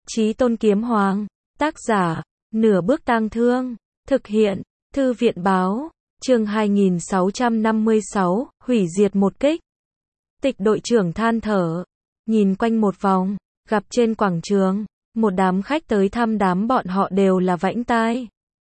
Chí Tôn Kiếm Hoàng, tác giả, Nửa Bước Tang Thương, thực hiện, Thư viện báo, chương 2656, hủy diệt một kích. Tịch đội trưởng than thở, nhìn quanh một vòng, gặp trên quảng trường, một đám khách tới thăm đám bọn họ đều là vãnh tai.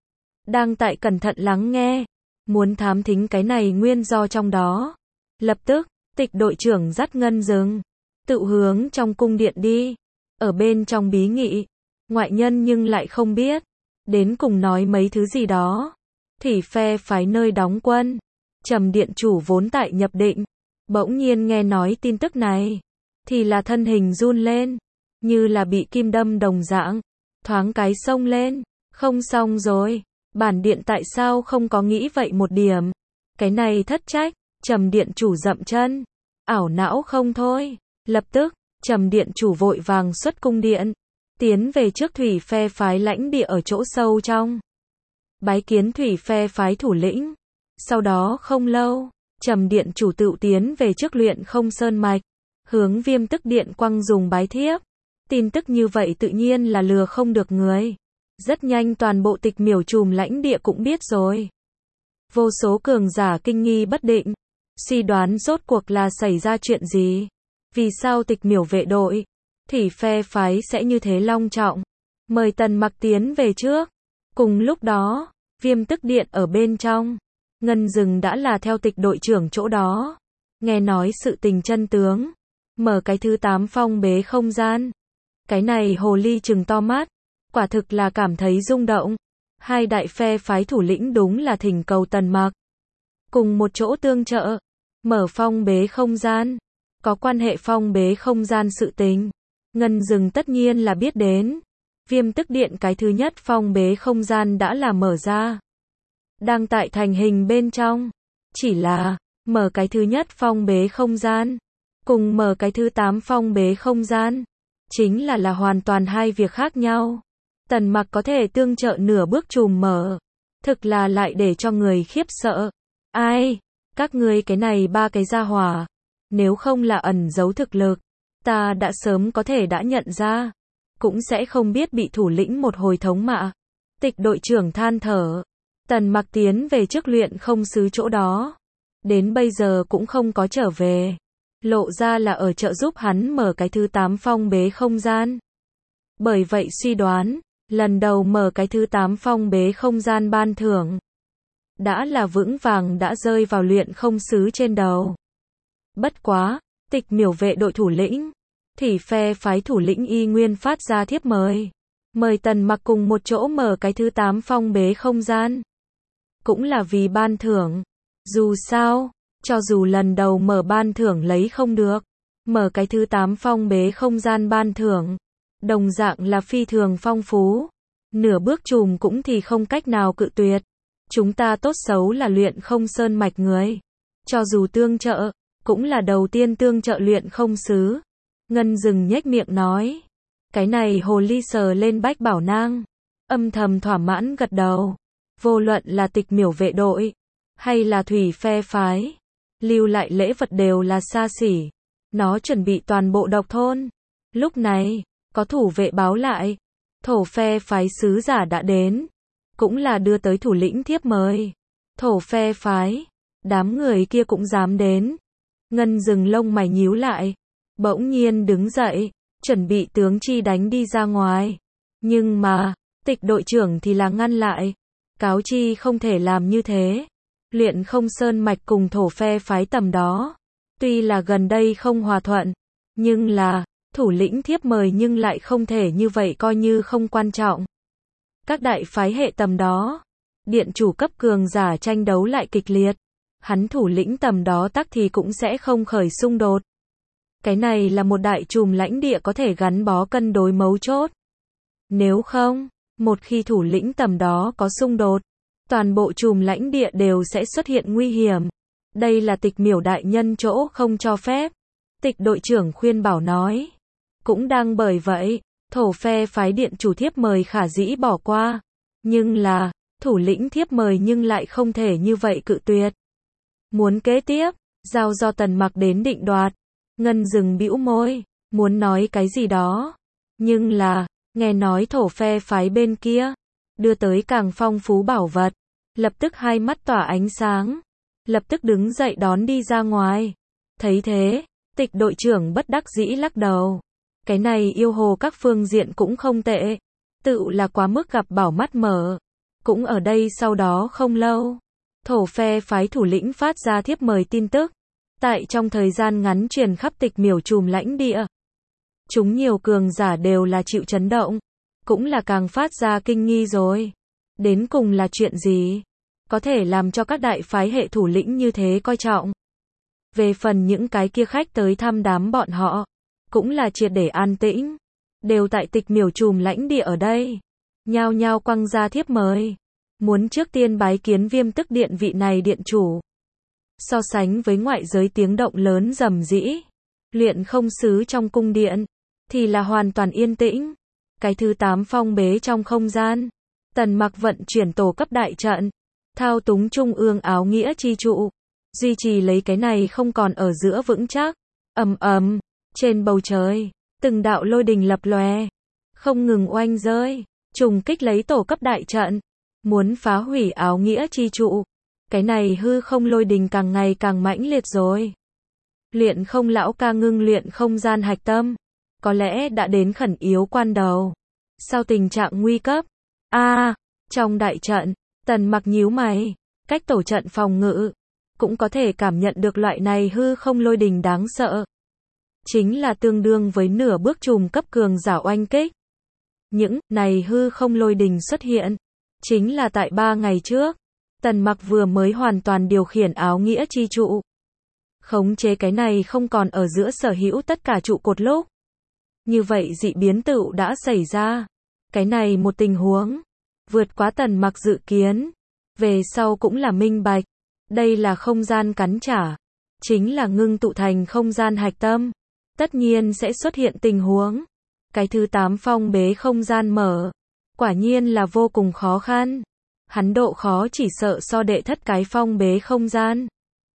Đang tại cẩn thận lắng nghe, muốn thám thính cái này nguyên do trong đó. Lập tức, tịch đội trưởng dắt Ngân Dừng, tự hướng trong cung điện đi. Ở bên trong bí nghị, ngoại nhân nhưng lại không biết. Đến cùng nói mấy thứ gì đó. Thủy phe phái nơi đóng quân. Trầm điện chủ vốn tại nhập định. Bỗng nhiên nghe nói tin tức này. Thì là thân hình run lên. Như là bị kim đâm đồng dạng. Thoáng cái xông lên. Không xong rồi. Bản điện tại sao không có nghĩ vậy một điểm. Cái này thất trách. Trầm điện chủ dậm chân. Ảo não không thôi. Lập tức, Trầm điện chủ vội vàng xuất cung điện. Tiến về trước thủy phe phái lãnh địa ở chỗ sâu trong. Bái kiến thủy phe phái thủ lĩnh. Sau đó không lâu, Trầm điện chủ tự tiến về trước Luyện Không Sơn Mạch. Hướng Viêm Tức Điện quăng dùng bái thiếp. Tin tức như vậy tự nhiên là lừa không được người. Rất nhanh toàn bộ Tịch Miểu Trùm lãnh địa cũng biết rồi. Vô số cường giả kinh nghi bất định. Suy đoán rốt cuộc là xảy ra chuyện gì. Vì sao Tịch Miểu vệ đội, thủy phe phái sẽ như thế long trọng. Mời Tần Mặc tiến về trước. Cùng lúc đó, Viêm Tức Điện ở bên trong. Ngân Dừng đã là theo tịch đội trưởng chỗ đó. Nghe nói sự tình chân tướng. Mở cái thứ 8 phong bế không gian. Cái này hồ ly trừng to mắt. Quả thực là cảm thấy rung động. Hai đại phe phái thủ lĩnh đúng là thỉnh cầu Tần Mặc. Cùng một chỗ tương trợ. Mở phong bế không gian. Có quan hệ phong bế không gian sự tình. Ngân Dừng tất nhiên là biết đến. Viêm Tức Điện cái thứ nhất phong bế không gian đã là mở ra. Đang tại thành hình bên trong. Chỉ là, mở cái thứ nhất phong bế không gian. Cùng mở cái thứ 8 phong bế không gian. Chính là hoàn toàn hai việc khác nhau. Tần Mặc có thể tương trợ nửa bước trùm mở. Thực là lại để cho người khiếp sợ. Ai? Các ngươi cái này ba cái gia hỏa. Nếu không là ẩn giấu thực lực. Ta đã sớm có thể đã nhận ra. Cũng sẽ không biết bị thủ lĩnh một hồi thống mạ. Tịch đội trưởng than thở. Tần Mặc tiến về trước Luyện Không sứ chỗ đó. Đến bây giờ cũng không có trở về. Lộ ra là ở trợ giúp hắn mở cái thứ 8 phong bế không gian. Bởi vậy suy đoán, lần đầu mở cái thứ 8 phong bế không gian ban thưởng. Đã là vững vàng đã rơi vào Luyện Không sứ trên đầu. Bất quá, Tịch Miểu vệ đội thủ lĩnh. Thủy phe phái thủ lĩnh y nguyên phát ra thiếp mời. Mời Tần Mặc cùng một chỗ mở cái thứ 8 phong bế không gian. Cũng là vì ban thưởng. Dù sao, cho dù lần đầu mở ban thưởng lấy không được. Mở cái thứ 8 phong bế không gian ban thưởng. Đồng dạng là phi thường phong phú. Nửa bước trùm cũng thì không cách nào cự tuyệt. Chúng ta tốt xấu là Luyện Không Sơn Mạch người. Cho dù tương trợ, cũng là đầu tiên tương trợ Luyện Không sứ. Ngân Dừng nhếch miệng nói. Cái này hồ ly sờ lên Bách Bảo Nang. Âm thầm thỏa mãn gật đầu. Vô luận là Tịch Miểu vệ đội. Hay là thủy phe phái. Lưu lại lễ vật đều là xa xỉ. Nó chuẩn bị toàn bộ độc thôn. Lúc này, có thủ vệ báo lại. Thổ phe phái sứ giả đã đến. Cũng là đưa tới thủ lĩnh thiếp mời. Thổ phe phái. Đám người kia cũng dám đến. Ngân Dừng lông mày nhíu lại. Bỗng nhiên đứng dậy, chuẩn bị tướng chi đánh đi ra ngoài. Nhưng mà, tịch đội trưởng thì là ngăn lại. Cáo chi không thể làm như thế. Luyện Không Sơn Mạch cùng thổ phe phái tầm đó. Tuy là gần đây không hòa thuận. Nhưng là, thủ lĩnh thiếp mời nhưng lại không thể như vậy coi như không quan trọng. Các đại phái hệ tầm đó. Điện chủ cấp cường giả tranh đấu lại kịch liệt. Hắn thủ lĩnh tầm đó tắc thì cũng sẽ không khởi xung đột. Cái này là một đại trùm lãnh địa có thể gắn bó cân đối mấu chốt. Nếu không, một khi thủ lĩnh tầm đó có xung đột, toàn bộ trùm lãnh địa đều sẽ xuất hiện nguy hiểm. Đây là Tịch Miểu đại nhân chỗ không cho phép. Tịch đội trưởng khuyên bảo nói. Cũng đang bởi vậy, thổ phe phái điện chủ thiếp mời khả dĩ bỏ qua. Nhưng là, thủ lĩnh thiếp mời nhưng lại không thể như vậy cự tuyệt. Muốn kế tiếp, giao do Tần Mặc đến định đoạt. Ngân Dừng bĩu môi, muốn nói cái gì đó. Nhưng là, Nghe nói thổ phe phái bên kia đưa tới càng phong phú bảo vật, lập tức hai mắt tỏa ánh sáng, lập tức đứng dậy đón đi ra ngoài. Thấy thế, Tịch đội trưởng bất đắc dĩ lắc đầu. Cái này yêu hồ các phương diện cũng không tệ, tự là quá mức gặp bảo mắt mở. Cũng ở đây sau đó không lâu, thổ phe phái thủ lĩnh phát ra thiếp mời tin tức, tại trong thời gian ngắn truyền khắp Tịch miểu trùm lãnh địa. Chúng nhiều cường giả đều là chịu chấn động, cũng là càng phát ra kinh nghi rồi. Đến cùng là chuyện gì có thể làm cho các đại phái hệ thủ lĩnh như thế coi trọng? Về phần những cái kia khách tới thăm đám bọn họ, cũng là triệt để an tĩnh, đều tại Tịch miểu trùm lãnh địa ở đây, nhao nhao quăng ra thiếp mời, muốn trước tiên bái kiến Viêm Tức Điện vị này điện chủ. So sánh với ngoại giới tiếng động lớn rầm rĩ, Luyện Không Sứ trong cung điện thì là hoàn toàn yên tĩnh. Cái thứ 8 phong bế trong không gian, Tần Mặc vận chuyển tổ cấp đại trận, thao túng trung ương áo nghĩa chi trụ, duy trì lấy cái này không còn ở giữa vững chắc. Ầm ầm, trên bầu trời, từng đạo lôi đình lập lòe, không ngừng oanh rơi, trùng kích lấy tổ cấp đại trận, muốn phá hủy áo nghĩa chi trụ. Cái này hư không lôi đình càng ngày càng mãnh liệt rồi. Luyện Không lão ca ngưng luyện không gian hạch tâm, có lẽ đã đến khẩn yếu quan đầu. Sau tình trạng nguy cấp, trong đại trận, Tần Mặc nhíu mày, cách tổ trận phòng ngự, cũng có thể cảm nhận được loại này hư không lôi đình đáng sợ. Chính là tương đương với nửa bước trùm cấp cường giả oanh kích. Những này hư không lôi đình xuất hiện, chính là tại 3 ngày trước, Tần Mặc vừa mới hoàn toàn điều khiển áo nghĩa chi trụ, khống chế cái này không còn ở giữa sở hữu tất cả trụ cột lúc. Như vậy dị biến tựu đã xảy ra. Cái này một tình huống vượt quá Tần Mặc dự kiến, về sau cũng là minh bạch, đây là không gian cắn trả, chính là ngưng tụ thành không gian hạch tâm, tất nhiên sẽ xuất hiện tình huống. Cái thứ 8 phong bế không gian mở, quả nhiên là vô cùng khó khăn. Hắn độ khó chỉ sợ so đệ thất cái phong bế không gian,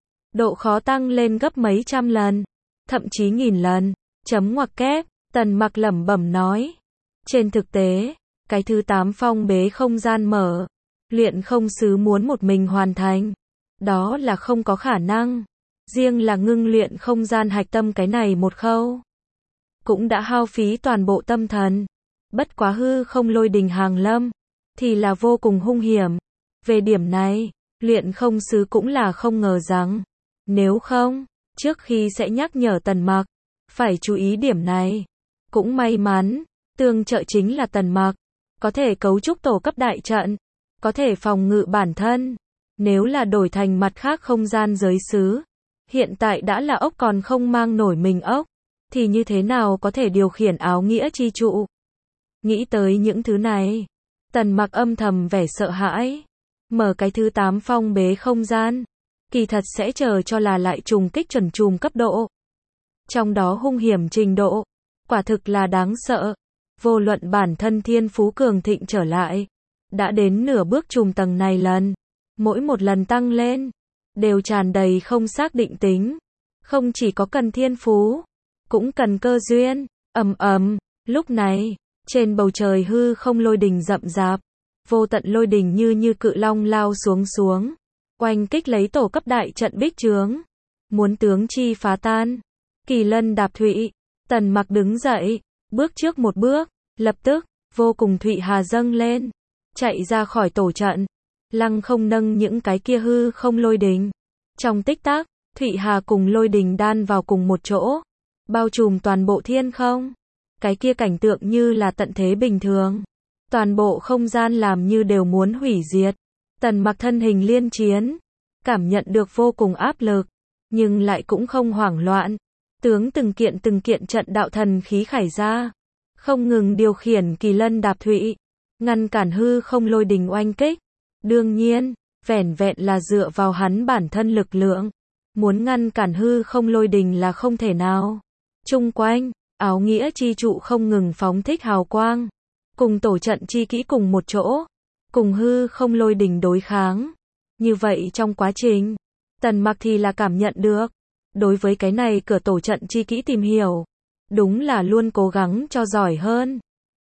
độ khó tăng lên gấp mấy trăm lần, thậm chí nghìn lần. Chấm ngoặc kép, Tần Mặc lẩm bẩm nói. Trên thực tế, cái thứ 8 phong bế không gian mở, Luyện Không Sứ muốn một mình hoàn thành, đó là không có khả năng. Riêng là ngưng luyện không gian hạch tâm cái này một khâu, cũng đã hao phí toàn bộ tâm thần. Bất quá hư không lôi đình hàng lâm, thì là vô cùng hung hiểm. Về điểm này, Luyện Không Sứ cũng là không ngờ rằng, nếu không, trước khi sẽ nhắc nhở Tần Mặc, phải chú ý điểm này. Cũng may mắn, tương trợ chính là Tần Mặc, có thể cấu trúc tổ cấp đại trận, có thể phòng ngự bản thân. Nếu là đổi thành mặt khác không gian giới xứ, hiện tại đã là ốc còn không mang nổi mình ốc, thì như thế nào có thể điều khiển áo nghĩa chi trụ? Nghĩ tới những thứ này, Tần Mặc âm thầm vẻ sợ hãi. Mở cái thứ 8 phong bế không gian, kỳ thật sẽ chờ cho là lại trùng kích chuẩn trùm cấp độ. Trong đó hung hiểm trình độ, quả thực là đáng sợ. Vô luận bản thân thiên phú cường thịnh trở lại, đã đến nửa bước trùm tầng này lần, mỗi một lần tăng lên, đều tràn đầy không xác định tính. Không chỉ có cần thiên phú, cũng cần cơ duyên. Ầm ầm, lúc này, trên bầu trời hư không lôi đình rậm rạp, vô tận lôi đình như cự long lao xuống, oanh kích lấy tổ cấp đại trận bích chướng, muốn tướng chi phá tan. Kỳ lân đạp thụy, Tần Mặc đứng dậy, bước trước một bước, lập tức, vô cùng thụy hà dâng lên, chạy ra khỏi tổ trận, lăng không nâng những cái kia hư không lôi đình. Trong tích tắc, thụy hà cùng lôi đình đan vào cùng một chỗ, bao trùm toàn bộ thiên không. Cái kia cảnh tượng như là tận thế bình thường, toàn bộ không gian làm như đều muốn hủy diệt. Tần Mặc thân hình liên chiến, cảm nhận được vô cùng áp lực, nhưng lại cũng không hoảng loạn. Tướng từng kiện trận đạo thần khí khải ra, không ngừng điều khiển kỳ lân đạp thụy, ngăn cản hư không lôi đình oanh kích. Đương nhiên, vẻn vẹn là dựa vào hắn bản thân lực lượng, muốn ngăn cản hư không lôi đình là không thể nào. Chung quanh, áo nghĩa chi trụ không ngừng phóng thích hào quang, cùng tổ trận chi kỹ cùng một chỗ, cùng hư không lôi đình đối kháng. Như vậy trong quá trình, Tần Mặc thì là cảm nhận được, đối với cái này cửa tổ trận chi kỹ tìm hiểu, đúng là luôn cố gắng cho giỏi hơn.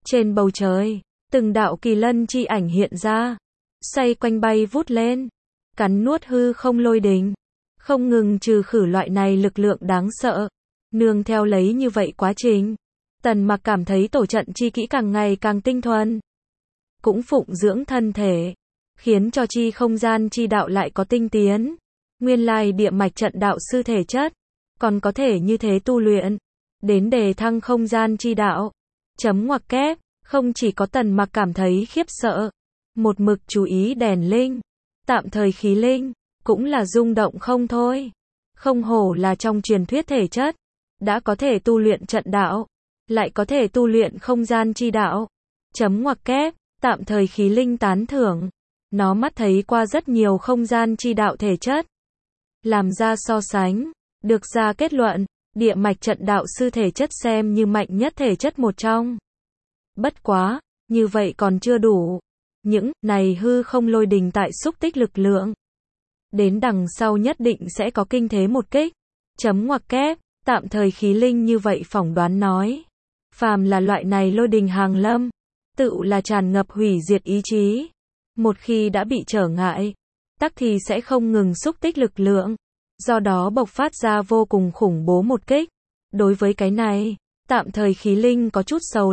Trên bầu trời, từng đạo kỳ lân chi ảnh hiện ra, xoay quanh bay vút lên, cắn nuốt hư không lôi đình, không ngừng trừ khử loại này lực lượng đáng sợ. Nương theo lấy như vậy quá trình, Tần Mặc cảm thấy tổ trận chi kỹ càng ngày càng tinh thuần, cũng phụng dưỡng thân thể, khiến cho chi không gian chi đạo lại có tinh tiến. Nguyên lai địa mạch trận đạo sư thể chất, còn có thể như thế tu luyện, đến đề thăng không gian chi đạo. Chấm ngoặc kép, không chỉ có Tần Mặc cảm thấy khiếp sợ, một mực chú ý đèn linh, tạm thời khí linh, cũng là rung động không thôi. Không hổ là trong truyền thuyết thể chất, đã có thể tu luyện trận đạo, lại có thể tu luyện không gian chi đạo. Chấm ngoặc kép, tạm thời khí linh tán thưởng. Nó mắt thấy qua rất nhiều không gian chi đạo thể chất, làm ra so sánh, được ra kết luận, địa mạch trận đạo sư thể chất xem như mạnh nhất thể chất một trong. Bất quá, như vậy còn chưa đủ. Những này hư không lôi đình tại xúc tích lực lượng, đến đằng sau nhất định sẽ có kinh thế một kích. Chấm ngoặc kép, tạm thời khí linh như vậy phỏng đoán nói, phàm là loại này lôi đình hàng lâm, tự là tràn ngập hủy diệt ý chí. Một khi đã bị trở ngại, tắc thì sẽ không ngừng xúc tích lực lượng, do đó bộc phát ra vô cùng khủng bố một kích. Đối với cái này, tạm thời khí linh có chút sầu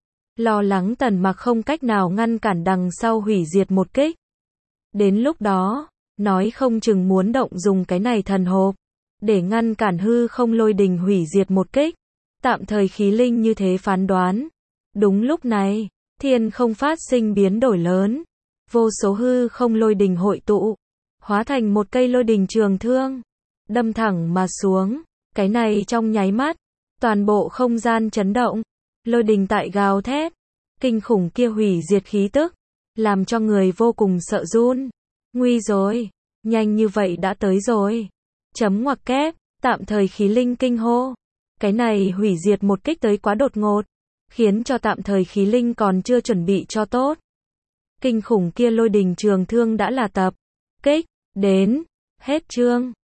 lo lắng Tần Mặc không cách nào ngăn cản đằng sau hủy diệt một kích. Đến lúc đó, nói không chừng muốn động dùng cái này thần hộp, để ngăn cản hư không lôi đình hủy diệt một kích. Tạm thời khí linh như thế phán đoán. Đúng lúc này, thiên không phát sinh biến đổi lớn. Vô số hư không lôi đình hội tụ, hóa thành một cây lôi đình trường thương, đâm thẳng mà xuống. Cái này trong nháy mắt, toàn bộ không gian chấn động, lôi đình tại gào thét, kinh khủng kia hủy diệt khí tức, làm cho người vô cùng sợ run. Nguy rồi, nhanh như vậy đã tới rồi. Chấm ngoặc kép, tạm thời khí linh kinh hô. Cái này hủy diệt một kích tới quá đột ngột, khiến cho tạm thời khí linh còn chưa chuẩn bị cho tốt. Kinh khủng kia lôi đình trường thương đã là tập kích đến. Hết chương.